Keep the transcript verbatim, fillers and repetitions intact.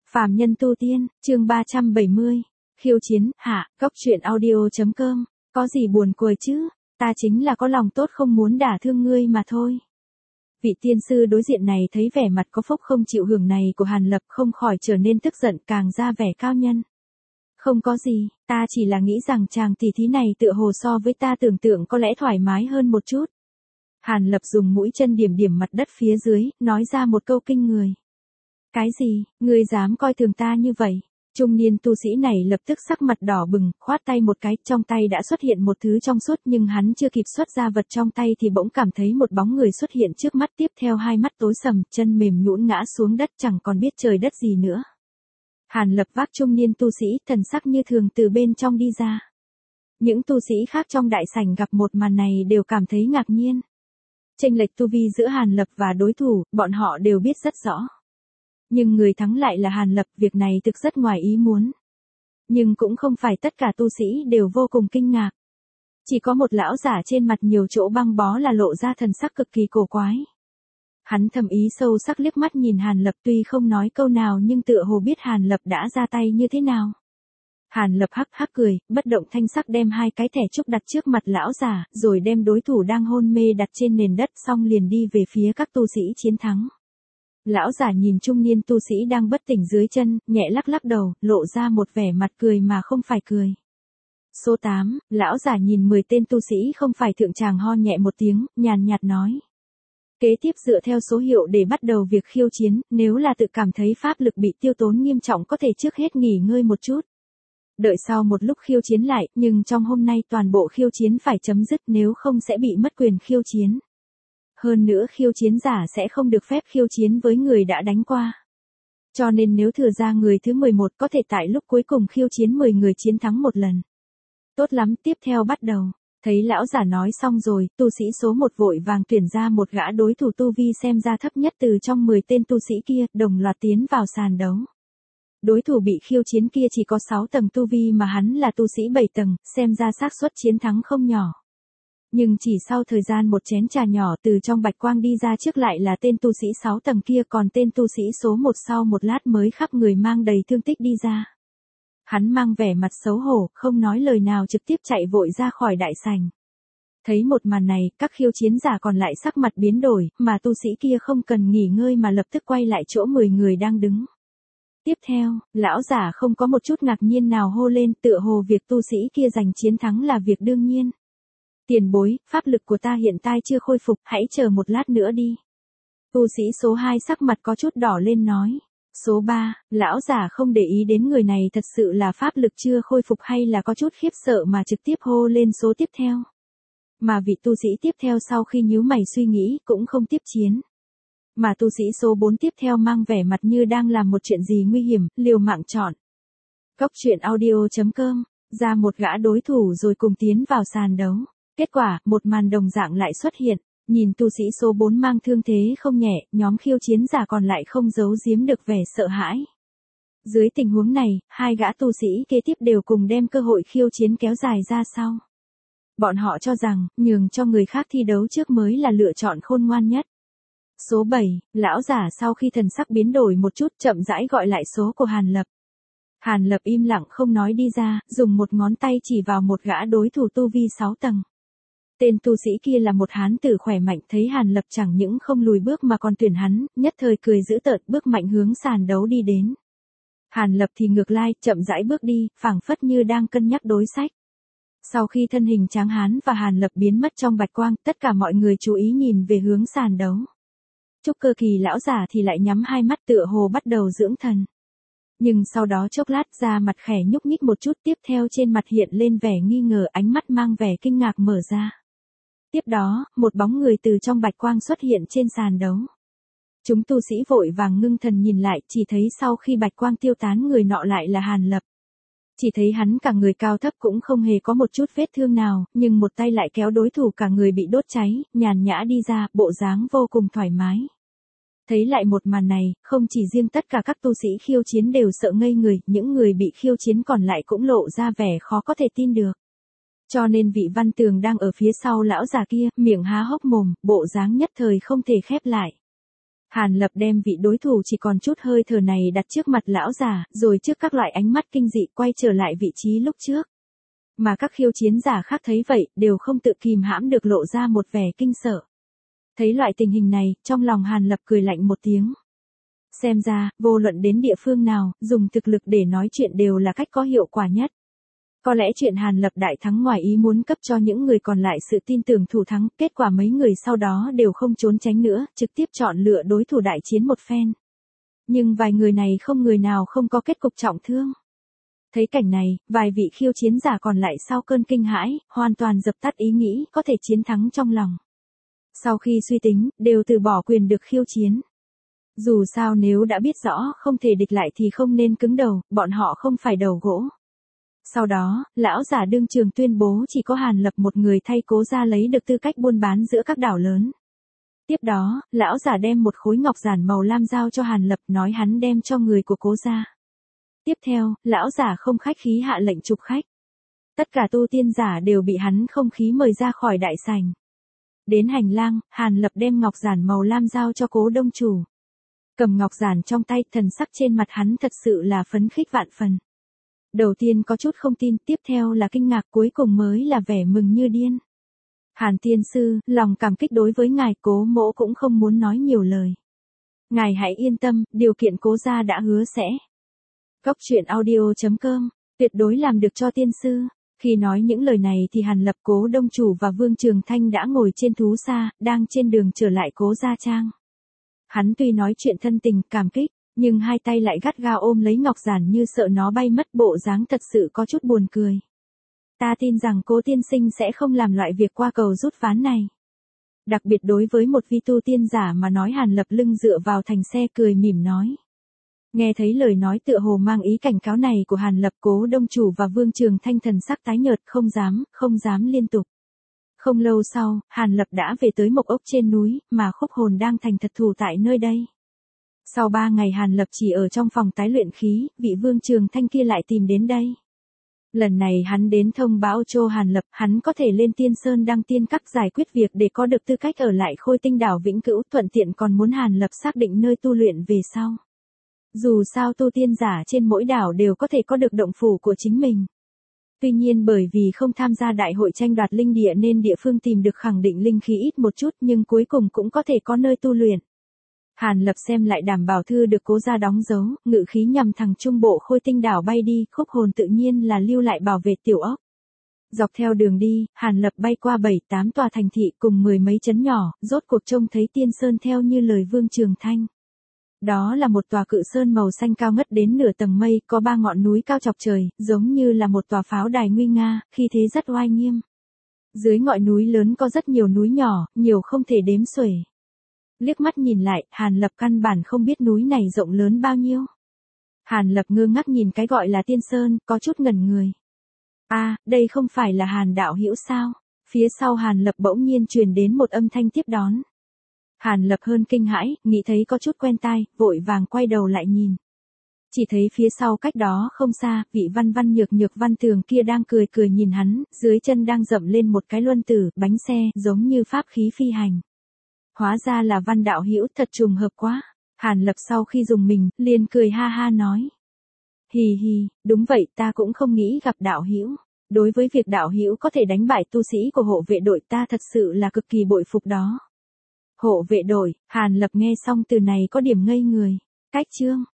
Phàm nhân tu tiên, chương ba trăm bảy mươi. Khiêu chiến, hạ, góc truyện audio.com. Có gì buồn cười chứ, ta chính là có lòng tốt không muốn đả thương ngươi mà thôi. Vị tiên sư đối diện này thấy vẻ mặt có phúc không chịu hưởng này của Hàn Lập không khỏi trở nên tức giận, càng ra vẻ cao nhân. Không có gì, ta chỉ là nghĩ rằng chàng tỷ thí này tựa hồ so với ta tưởng tượng có lẽ thoải mái hơn một chút. Hàn Lập dùng mũi chân điểm điểm mặt đất phía dưới, nói ra một câu kinh người. Cái gì, ngươi dám coi thường ta như vậy? Trung niên tu sĩ này lập tức sắc mặt đỏ bừng, khoát tay một cái, trong tay đã xuất hiện một thứ trong suốt, nhưng hắn chưa kịp xuất ra vật trong tay thì bỗng cảm thấy một bóng người xuất hiện trước mắt, tiếp theo hai mắt tối sầm, chân mềm nhũn ngã xuống đất, chẳng còn biết trời đất gì nữa. Hàn Lập vác trung niên tu sĩ, thần sắc như thường từ bên trong đi ra. Những tu sĩ khác trong đại sảnh gặp một màn này đều cảm thấy ngạc nhiên. Chênh lệch tu vi giữa Hàn Lập và đối thủ, bọn họ đều biết rất rõ. Nhưng người thắng lại là Hàn Lập, việc này thực rất ngoài ý muốn. Nhưng cũng không phải tất cả tu sĩ đều vô cùng kinh ngạc. Chỉ có một lão giả trên mặt nhiều chỗ băng bó là lộ ra thần sắc cực kỳ cổ quái. Hắn thầm ý sâu sắc liếc mắt nhìn Hàn Lập, tuy không nói câu nào nhưng tựa hồ biết Hàn Lập đã ra tay như thế nào. Hàn Lập hắc hắc cười, bất động thanh sắc đem hai cái thẻ trúc đặt trước mặt lão giả, rồi đem đối thủ đang hôn mê đặt trên nền đất, xong liền đi về phía các tu sĩ chiến thắng. Lão giả nhìn trung niên tu sĩ đang bất tỉnh dưới chân, nhẹ lắc lắc đầu, lộ ra một vẻ mặt cười mà không phải cười. Số tám, lão giả nhìn mười tên tu sĩ không phải thượng tràng, ho nhẹ một tiếng, nhàn nhạt nói. Kế tiếp dựa theo số hiệu để bắt đầu việc khiêu chiến, nếu là tự cảm thấy pháp lực bị tiêu tốn nghiêm trọng có thể trước hết nghỉ ngơi một chút. Đợi sau một lúc khiêu chiến lại, nhưng trong hôm nay toàn bộ khiêu chiến phải chấm dứt, nếu không sẽ bị mất quyền khiêu chiến. Hơn nữa khiêu chiến giả sẽ không được phép khiêu chiến với người đã đánh qua. Cho nên nếu thừa ra người thứ mười một có thể tại lúc cuối cùng khiêu chiến mười người chiến thắng một lần. Tốt lắm, tiếp theo bắt đầu. Thấy lão giả nói xong rồi, tu sĩ số một vội vàng tuyển ra một gã đối thủ tu vi xem ra thấp nhất từ trong mười tên tu sĩ kia, đồng loạt tiến vào sàn đấu. Đối thủ bị khiêu chiến kia chỉ có sáu tầng tu vi mà hắn là tu sĩ bảy tầng, xem ra xác suất chiến thắng không nhỏ. Nhưng chỉ sau thời gian một chén trà nhỏ, từ trong bạch quang đi ra trước lại là tên tu sĩ sáu tầng kia, còn tên tu sĩ số một sau một lát mới khắp người mang đầy thương tích đi ra. Hắn mang vẻ mặt xấu hổ, không nói lời nào trực tiếp chạy vội ra khỏi đại sảnh. Thấy một màn này, các khiêu chiến giả còn lại sắc mặt biến đổi, mà tu sĩ kia không cần nghỉ ngơi mà lập tức quay lại chỗ mười người đang đứng. Tiếp theo, lão giả không có một chút ngạc nhiên nào hô lên, tựa hồ việc tu sĩ kia giành chiến thắng là việc đương nhiên. Tiền bối, pháp lực của ta hiện tại chưa khôi phục, hãy chờ một lát nữa đi. Tu sĩ số hai sắc mặt có chút đỏ lên nói. Số ba, lão giả không để ý đến người này thật sự là pháp lực chưa khôi phục hay là có chút khiếp sợ mà trực tiếp hô lên số tiếp theo. Mà vị tu sĩ tiếp theo sau khi nhíu mày suy nghĩ cũng không tiếp chiến. Mà tu sĩ số bốn tiếp theo mang vẻ mặt như đang làm một chuyện gì nguy hiểm, liều mạng chọn. Góc truyện audio.com, ra một gã đối thủ rồi cùng tiến vào sàn đấu. Kết quả, một màn đồng dạng lại xuất hiện. Nhìn tu sĩ số bốn mang thương thế không nhẹ, nhóm khiêu chiến giả còn lại không giấu giếm được vẻ sợ hãi. Dưới tình huống này, hai gã tu sĩ kế tiếp đều cùng đem cơ hội khiêu chiến kéo dài ra sau. Bọn họ cho rằng, nhường cho người khác thi đấu trước mới là lựa chọn khôn ngoan nhất. Số bảy, lão giả sau khi thần sắc biến đổi một chút chậm rãi gọi lại số của Hàn Lập. Hàn Lập im lặng không nói đi ra, dùng một ngón tay chỉ vào một gã đối thủ tu vi sáu tầng. Tên tu sĩ kia là một hán tử khỏe mạnh, thấy Hàn Lập chẳng những không lùi bước mà còn tuyển hắn, nhất thời cười dữ tợn bước mạnh hướng sàn đấu đi đến. Hàn Lập thì ngược lại, chậm rãi bước đi, phảng phất như đang cân nhắc đối sách. Sau khi thân hình tráng hán và Hàn Lập biến mất trong bạch quang, tất cả mọi người chú ý nhìn về hướng sàn đấu. Trúc Cơ Kỳ lão giả thì lại nhắm hai mắt tựa hồ bắt đầu dưỡng thần. Nhưng sau đó chốc lát ra mặt khẽ nhúc nhích một chút, tiếp theo trên mặt hiện lên vẻ nghi ngờ, ánh mắt mang vẻ kinh ngạc mở ra. Tiếp đó, một bóng người từ trong bạch quang xuất hiện trên sàn đấu. Chúng tu sĩ vội vàng ngưng thần nhìn lại, chỉ thấy sau khi bạch quang tiêu tán người nọ lại là Hàn Lập. Chỉ thấy hắn cả người cao thấp cũng không hề có một chút vết thương nào, nhưng một tay lại kéo đối thủ cả người bị đốt cháy, nhàn nhã đi ra, bộ dáng vô cùng thoải mái. Thấy lại một màn này, không chỉ riêng tất cả các tu sĩ khiêu chiến đều sợ ngây người, những người bị khiêu chiến còn lại cũng lộ ra vẻ khó có thể tin được. Cho nên vị văn tường đang ở phía sau lão già kia, miệng há hốc mồm, bộ dáng nhất thời không thể khép lại. Hàn Lập đem vị đối thủ chỉ còn chút hơi thở này đặt trước mặt lão giả, rồi trước các loại ánh mắt kinh dị quay trở lại vị trí lúc trước. Mà các khiêu chiến giả khác thấy vậy, đều không tự kìm hãm được lộ ra một vẻ kinh sợ. Thấy loại tình hình này, trong lòng Hàn Lập cười lạnh một tiếng. Xem ra, vô luận đến địa phương nào, dùng thực lực để nói chuyện đều là cách có hiệu quả nhất. Có lẽ chuyện Hàn Lập đại thắng ngoài ý muốn cấp cho những người còn lại sự tin tưởng thủ thắng, kết quả mấy người sau đó đều không trốn tránh nữa, trực tiếp chọn lựa đối thủ đại chiến một phen. Nhưng vài người này không người nào không có kết cục trọng thương. Thấy cảnh này, vài vị khiêu chiến giả còn lại sau cơn kinh hãi, hoàn toàn dập tắt ý nghĩ có thể chiến thắng trong lòng. Sau khi suy tính, đều từ bỏ quyền được khiêu chiến. Dù sao nếu đã biết rõ không thể địch lại thì không nên cứng đầu, bọn họ không phải đầu gỗ. Sau đó, lão giả đương trường tuyên bố chỉ có Hàn Lập một người thay Cố Gia lấy được tư cách buôn bán giữa các đảo lớn. Tiếp đó, lão giả đem một khối ngọc giản màu lam giao cho Hàn Lập, nói hắn đem cho người của Cố Gia. Tiếp theo, lão giả không khách khí hạ lệnh chụp khách. Tất cả tu tiên giả đều bị hắn không khí mời ra khỏi đại sảnh. Đến hành lang, Hàn Lập đem ngọc giản màu lam giao cho Cố Đông Chủ. Cầm ngọc giản trong tay, thần sắc trên mặt hắn thật sự là phấn khích vạn phần. Đầu tiên có chút không tin, tiếp theo là kinh ngạc, cuối cùng mới là vẻ mừng như điên. Hàn tiên sư, lòng cảm kích đối với ngài, Cố mỗ cũng không muốn nói nhiều lời. Ngài hãy yên tâm, điều kiện Cố Gia đã hứa sẽ. Cốc truyện audio chấm com, tuyệt đối làm được cho tiên sư. Khi nói những lời này thì Hàn Lập, Cố Đông Chủ và Vương Trường Thanh đã ngồi trên thú xa, đang trên đường trở lại Cố Gia Trang. Hắn tuy nói chuyện thân tình, cảm kích, nhưng hai tay lại gắt gao ôm lấy ngọc giản như sợ nó bay mất, bộ dáng thật sự có chút buồn cười. Ta tin rằng Cố tiên sinh sẽ không làm loại việc qua cầu rút ván này. Đặc biệt đối với một vi tu tiên giả mà nói, Hàn Lập lưng dựa vào thành xe cười mỉm nói. Nghe thấy lời nói tựa hồ mang ý cảnh cáo này của Hàn Lập, Cố Đông Chủ và Vương Trường Thanh thần sắc tái nhợt, không dám, không dám liên tục. Không lâu sau, Hàn Lập đã về tới mộc ốc trên núi, mà Khúc Hồn đang thành thật thủ tại nơi đây. Sau ba ngày Hàn Lập chỉ ở trong phòng tái luyện khí, vị Vương Trường Thanh kia lại tìm đến đây. Lần này hắn đến thông báo cho Hàn Lập, hắn có thể lên Tiên Sơn đăng tiên các giải quyết việc để có được tư cách ở lại Khôi Tinh đảo vĩnh cửu, thuận tiện còn muốn Hàn Lập xác định nơi tu luyện về sau. Dù sao tu tiên giả trên mỗi đảo đều có thể có được động phủ của chính mình. Tuy nhiên bởi vì không tham gia đại hội tranh đoạt linh địa nên địa phương tìm được khẳng định linh khí ít một chút, nhưng cuối cùng cũng có thể có nơi tu luyện. Hàn Lập xem lại đảm bảo thư được Cố Gia đóng dấu, ngự khí nhằm thẳng trung bộ Khôi Tinh đảo bay đi, Khúc Hồn tự nhiên là lưu lại bảo vệ tiểu ốc. Dọc theo đường đi, Hàn Lập bay qua bảy tám tòa thành thị cùng mười mấy trấn nhỏ, rốt cuộc trông thấy Tiên Sơn theo như lời Vương Trường Thanh. Đó là một tòa cự sơn màu xanh cao ngất đến nửa tầng mây, có ba ngọn núi cao chọc trời, giống như là một tòa pháo đài nguy nga, khi thế rất oai nghiêm. Dưới ngọn núi lớn có rất nhiều núi nhỏ, nhiều không thể đếm xuể. Liếc mắt nhìn lại, Hàn Lập căn bản không biết núi này rộng lớn bao nhiêu. Hàn Lập ngơ ngác nhìn cái gọi là Tiên Sơn, có chút ngẩn người. A, à, đây không phải là Hàn đạo hữu sao? Phía sau Hàn Lập bỗng nhiên truyền đến một âm thanh tiếp đón. Hàn Lập hơn kinh hãi, nghĩ thấy có chút quen tai, vội vàng quay đầu lại nhìn. Chỉ thấy phía sau cách đó không xa, vị văn văn nhược nhược Văn Tường kia đang cười cười nhìn hắn, dưới chân đang dậm lên một cái luân tử, bánh xe, giống như pháp khí phi hành. Hóa ra là Văn đạo hữu, thật trùng hợp quá. Hàn Lập sau khi dùng mình, liền cười ha ha nói. Hì hì, đúng vậy, ta cũng không nghĩ gặp đạo hữu. Đối với việc đạo hữu có thể đánh bại tu sĩ của hộ vệ đội, ta thật sự là cực kỳ bội phục đó. Hộ vệ đội, Hàn Lập nghe xong từ này có điểm ngây người. Cách chương.